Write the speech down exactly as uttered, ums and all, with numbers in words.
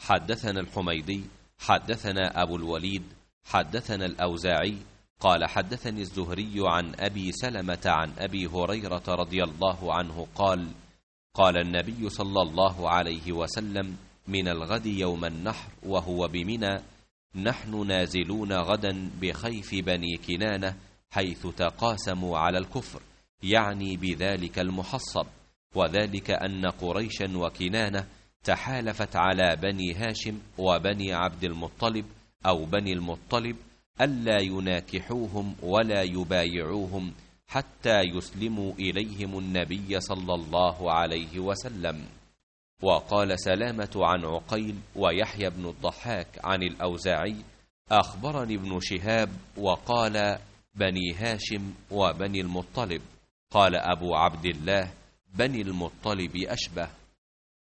حدثنا الحميدي حدثنا أبو الوليد حدثنا الأوزاعي قال حدثني الزهري عن أبي سلمة عن أبي هريرة رضي الله عنه قال قال النبي صلى الله عليه وسلم: من الغد يوم النحر وهو بمنى، نحن نازلون غدا بخيف بني كنانة حيث تقاسموا على الكفر، يعني بذلك المحصب، وذلك أن قريشا وكنانة تحالفت على بني هاشم وبني عبد المطلب أو بني المطلب ألا يناكحوهم ولا يبايعوهم حتى يسلموا إليهم النبي صلى الله عليه وسلم. وقال سلامة عن عقيل ويحيى بن الضحاك عن الأوزاعي: أخبرني ابن شهاب وقال بني هاشم وبني المطلب. قال أبو عبد الله: بني المطلب أشبه.